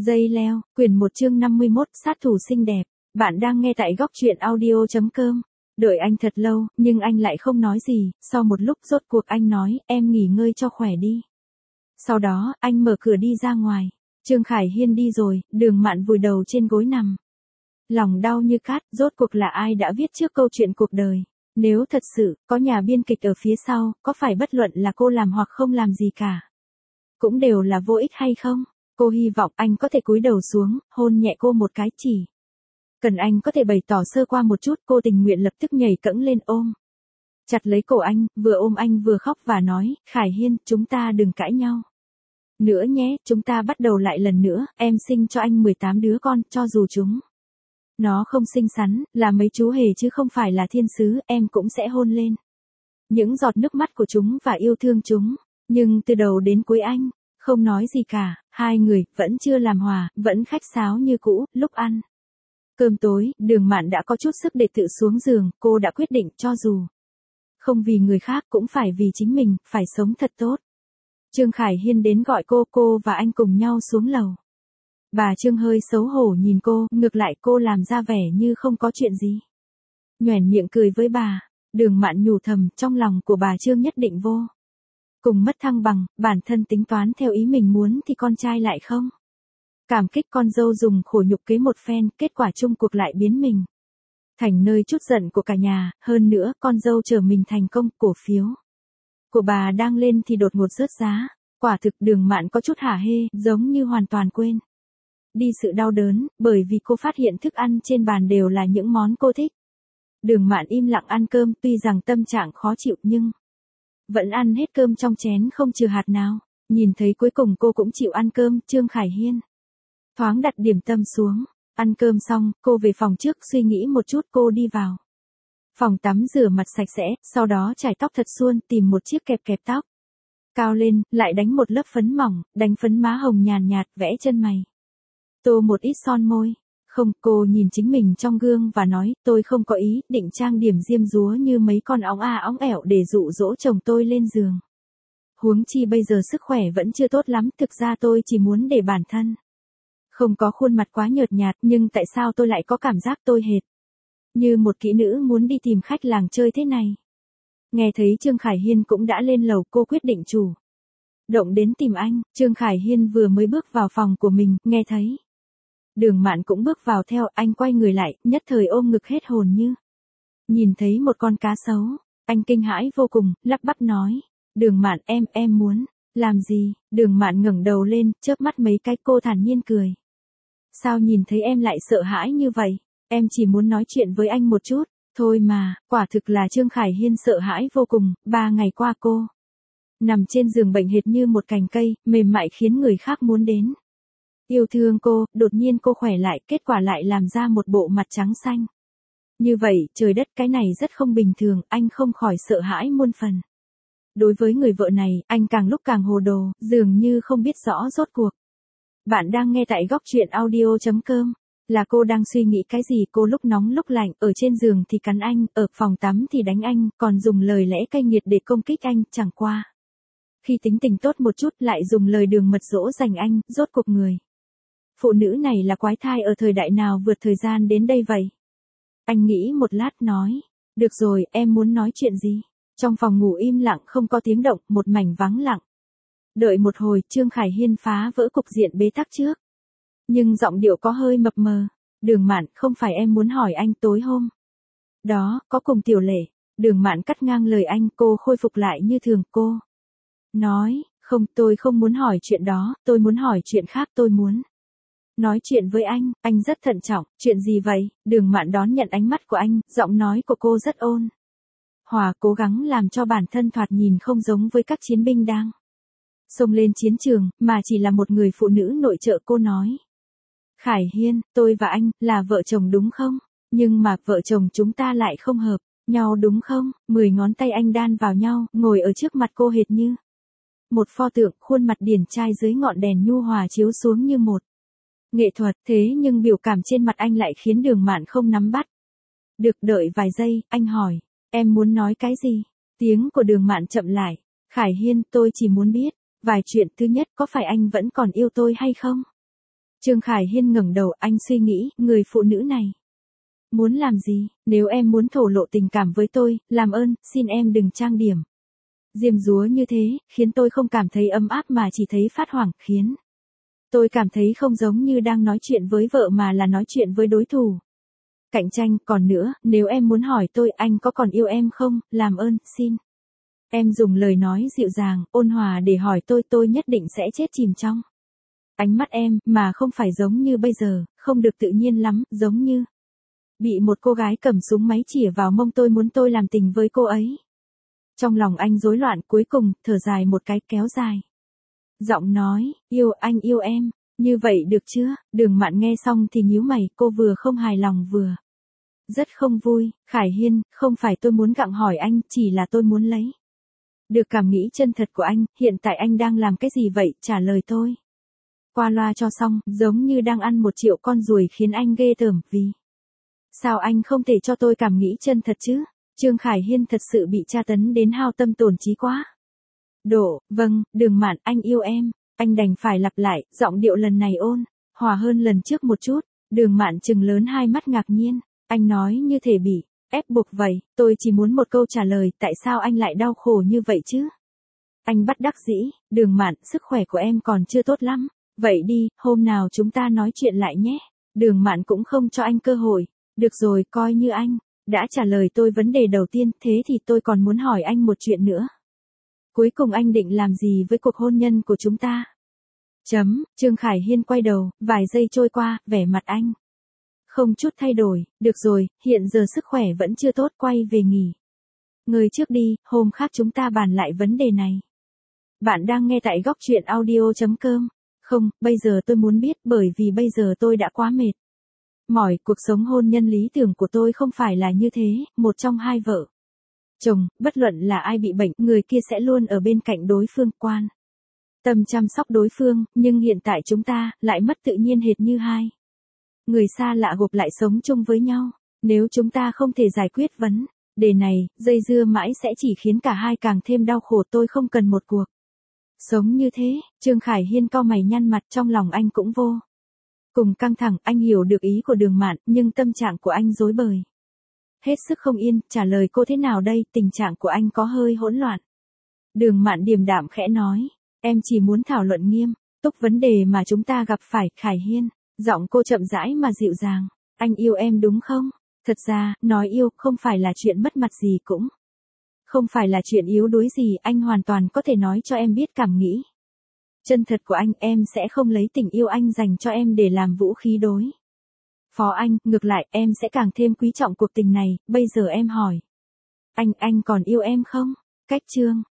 Dây leo, quyển 1 chương 51, sát thủ xinh đẹp. Bạn đang nghe tại góc truyện audio.com. Đợi anh thật lâu, nhưng anh lại không nói gì, sau một lúc rốt cuộc anh nói, em nghỉ ngơi cho khỏe đi. Sau đó, anh mở cửa đi ra ngoài. Trương Khải Hiên đi rồi, Đường Mạn vùi đầu trên gối nằm. Lòng đau như cát, rốt cuộc là ai đã viết trước câu chuyện cuộc đời. Nếu thật sự, có nhà biên kịch ở phía sau, có phải bất luận là cô làm hoặc không làm gì cả, cũng đều là vô ích hay không? Cô hy vọng anh có thể cúi đầu xuống, hôn nhẹ cô một cái chỉ. Cần anh có thể bày tỏ sơ qua một chút, cô tình nguyện lập tức nhảy cẫng lên ôm. Chặt lấy cổ anh, vừa ôm anh vừa khóc và nói, Khải Hiên, chúng ta đừng cãi nhau nữa nhé, chúng ta bắt đầu lại lần nữa, em sinh cho anh 18 đứa con, cho dù nó không xinh xắn, là mấy chú hề chứ không phải là thiên sứ, em cũng sẽ hôn lên những giọt nước mắt của chúng và yêu thương chúng. Nhưng từ đầu đến cuối anh không nói gì cả, hai người vẫn chưa làm hòa, vẫn khách sáo như cũ. Lúc ăn cơm tối, Đường Mạn đã có chút sức để tự xuống giường, cô đã quyết định cho dù không vì người khác cũng phải vì chính mình, phải sống thật tốt. Trương Khải Hiên đến gọi cô và anh cùng nhau xuống lầu. Bà Trương hơi xấu hổ nhìn cô, ngược lại cô làm ra vẻ như không có chuyện gì. Nhoẻn miệng cười với bà. Đường Mạn nhủ thầm, trong lòng của bà Trương nhất định vô cùng mất thăng bằng, bản thân tính toán theo ý mình muốn thì con trai lại không cảm kích, con dâu dùng khổ nhục kế một phen, kết quả chung cuộc lại biến mình thành nơi trút giận của cả nhà. Hơn nữa, con dâu trở mình thành công, cổ phiếu của bà đang lên thì đột ngột rớt giá. Quả thực Đường Mạn có chút hả hê, giống như hoàn toàn quên đi sự đau đớn, bởi vì cô phát hiện thức ăn trên bàn đều là những món cô thích. Đường Mạn im lặng ăn cơm, tuy rằng tâm trạng khó chịu nhưng vẫn ăn hết cơm trong chén không trừ hạt nào. Nhìn thấy cuối cùng cô cũng chịu ăn cơm, Trương Khải Hiên thoáng đặt điểm tâm xuống. Ăn cơm xong, cô về phòng trước suy nghĩ một chút. Cô đi vào phòng tắm rửa mặt sạch sẽ, sau đó chải tóc thật suôn, tìm một chiếc kẹp kẹp tóc cao lên, lại đánh một lớp phấn mỏng, đánh phấn má hồng nhàn nhạt, vẽ chân mày, tô một ít son môi. Không, cô nhìn chính mình trong gương và nói, tôi không có ý định trang điểm diêm dúa như mấy con óng óng ẻo để dụ dỗ chồng tôi lên giường. Huống chi bây giờ sức khỏe vẫn chưa tốt lắm, thực ra tôi chỉ muốn để bản thân không có khuôn mặt quá nhợt nhạt, nhưng tại sao tôi lại có cảm giác tôi hệt như một kỹ nữ muốn đi tìm khách làng chơi thế này. Nghe thấy Trương Khải Hiên cũng đã lên lầu, cô quyết định chủ động đến tìm anh. Trương Khải Hiên vừa mới bước vào phòng của mình, nghe thấy Đường Mạn cũng bước vào theo, anh quay người lại, nhất thời ôm ngực hết hồn như nhìn thấy một con cá sấu. Anh kinh hãi vô cùng, lắp bắp nói, Đường Mạn, em muốn làm gì? Đường Mạn ngẩng đầu lên, chớp mắt mấy cái, cô thản nhiên cười. Sao nhìn thấy em lại sợ hãi như vậy? Em chỉ muốn nói chuyện với anh một chút thôi mà. Quả thực là Trương Khải Hiên sợ hãi vô cùng. 3 ngày qua cô nằm trên giường bệnh hệt như một cành cây, mềm mại khiến người khác muốn đến yêu thương cô. Đột nhiên cô khỏe lại, kết quả lại làm ra một bộ mặt trắng xanh như vậy. Trời đất, cái này rất không bình thường, anh không khỏi sợ hãi muôn phần. Đối với người vợ này, anh càng lúc càng hồ đồ, dường như không biết rõ rốt cuộc. Bạn đang nghe tại góc truyện audio.com. Là cô đang suy nghĩ cái gì? Cô lúc nóng lúc lạnh, ở trên giường thì cắn anh, ở phòng tắm thì đánh anh, còn dùng lời lẽ cay nghiệt để công kích anh. Chẳng qua khi tính tình tốt một chút lại dùng lời đường mật dỗ dành anh. Rốt cuộc người phụ nữ này là quái thai ở thời đại nào vượt thời gian đến đây vậy? Anh nghĩ một lát nói, được rồi, em muốn nói chuyện gì? Trong phòng ngủ im lặng không có tiếng động, một mảnh vắng lặng. Đợi một hồi, Trương Khải Hiên phá vỡ cục diện bế tắc trước. Nhưng giọng điệu có hơi mập mờ. Đường Mạn, không phải em muốn hỏi anh tối hôm đó, có cùng Tiểu Lệ. Đường Mạn cắt ngang lời anh, cô khôi phục lại như thường. Cô nói, không, tôi không muốn hỏi chuyện đó, tôi muốn hỏi chuyện khác, tôi muốn nói chuyện với anh rất thận trọng. Chuyện gì vậy? Đường Mạn đón nhận ánh mắt của anh, giọng nói của cô rất ôn hòa, cố gắng làm cho bản thân thoạt nhìn không giống với các chiến binh đang xông lên chiến trường, mà chỉ là một người phụ nữ nội trợ. Cô nói, Khải Hiên, tôi và anh là vợ chồng đúng không? Nhưng mà vợ chồng chúng ta lại không hợp nhau đúng không? 10 ngón tay anh đan vào nhau, ngồi ở trước mặt cô hệt như một pho tượng, khuôn mặt điển trai dưới ngọn đèn nhu hòa chiếu xuống như một nghệ thuật. Thế nhưng biểu cảm trên mặt anh lại khiến Đường Mạn không nắm bắt được. Đợi vài giây, anh hỏi, em muốn nói cái gì? Tiếng của Đường Mạn chậm lại. Khải Hiên, tôi chỉ muốn biết vài chuyện. Thứ nhất, có phải anh vẫn còn yêu tôi hay không? Trương Khải Hiên ngẩng đầu, anh suy nghĩ, người phụ nữ này muốn làm gì? Nếu em muốn thổ lộ tình cảm với tôi, làm ơn, xin em đừng trang điểm diêm dúa như thế, khiến tôi không cảm thấy ấm áp mà chỉ thấy phát hoảng, khiến tôi cảm thấy không giống như đang nói chuyện với vợ mà là nói chuyện với đối thủ. Cạnh tranh, còn nữa, nếu em muốn hỏi tôi anh có còn yêu em không, làm ơn, xin. Em dùng lời nói dịu dàng, ôn hòa để hỏi tôi nhất định sẽ chết chìm trong ánh mắt em, mà không phải giống như bây giờ, không được tự nhiên lắm, giống như bị một cô gái cầm súng máy chĩa vào mông tôi làm tình với cô ấy. Trong lòng anh rối loạn, cuối cùng, thở dài một cái, kéo dài giọng nói, yêu anh yêu em, như vậy được chưa? Đường Mạn nghe xong thì nhíu mày, cô vừa không hài lòng vừa rất không vui. Khải Hiên, không phải tôi muốn gặng hỏi anh, chỉ là tôi muốn lấy được cảm nghĩ chân thật của anh, hiện tại anh đang làm cái gì vậy, trả lời tôi qua loa cho xong, giống như đang ăn 1 triệu con ruồi, khiến anh ghê tởm. Vì sao anh không thể cho tôi cảm nghĩ chân thật chứ? Trương Khải Hiên thật sự bị tra tấn đến hao tâm tổn trí quá. Vâng, Đường Mạn, anh yêu em. Anh đành phải lặp lại, giọng điệu lần này ôn hòa hơn lần trước một chút. Đường Mạn trừng lớn hai mắt ngạc nhiên. Anh nói như thể bị ép buộc vậy, tôi chỉ muốn một câu trả lời, tại sao anh lại đau khổ như vậy chứ? Anh bất đắc dĩ, Đường Mạn, sức khỏe của em còn chưa tốt lắm. Vậy đi, hôm nào chúng ta nói chuyện lại nhé. Đường Mạn cũng không cho anh cơ hội. Được rồi, coi như anh đã trả lời tôi vấn đề đầu tiên, thế thì tôi còn muốn hỏi anh một chuyện nữa. Cuối cùng anh định làm gì với cuộc hôn nhân của chúng ta? Trương Khải Hiên quay đầu, vài giây trôi qua, vẻ mặt anh không chút thay đổi. Được rồi, hiện giờ sức khỏe vẫn chưa tốt, quay về nghỉ ngơi trước đi, hôm khác chúng ta bàn lại vấn đề này. Bạn đang nghe tại góc truyện audio.com. Không, bây giờ tôi muốn biết, bởi vì bây giờ tôi đã quá mệt mỏi. Cuộc sống hôn nhân lý tưởng của tôi không phải là như thế, một trong hai vợ chồng, bất luận là ai bị bệnh, người kia sẽ luôn ở bên cạnh đối phương, quan tâm chăm sóc đối phương, nhưng hiện tại chúng ta lại mất tự nhiên hệt như hai người xa lạ gộp lại sống chung với nhau. Nếu chúng ta không thể giải quyết vấn đề này, dây dưa mãi sẽ chỉ khiến cả hai càng thêm đau khổ. Tôi không cần một cuộc sống như thế. Trương Khải Hiên cau mày nhăn mặt, trong lòng anh cũng vô cùng căng thẳng. Anh hiểu được ý của Đường Mạn, nhưng tâm trạng của anh rối bời, hết sức không yên. Trả lời cô thế nào đây, tình trạng của anh có hơi hỗn loạn. Đường Mạn điềm đạm khẽ nói, em chỉ muốn thảo luận nghiêm túc vấn đề mà chúng ta gặp phải. Khải Hiên, giọng cô chậm rãi mà dịu dàng, anh yêu em đúng không? Thật ra, nói yêu không phải là chuyện mất mặt gì, cũng không phải là chuyện yếu đuối gì. Anh hoàn toàn có thể nói cho em biết cảm nghĩ chân thật của anh. Em sẽ không lấy tình yêu anh dành cho em để làm vũ khí đối phó anh, ngược lại, em sẽ càng thêm quý trọng cuộc tình này. Bây giờ em hỏi anh còn yêu em không? Cách chương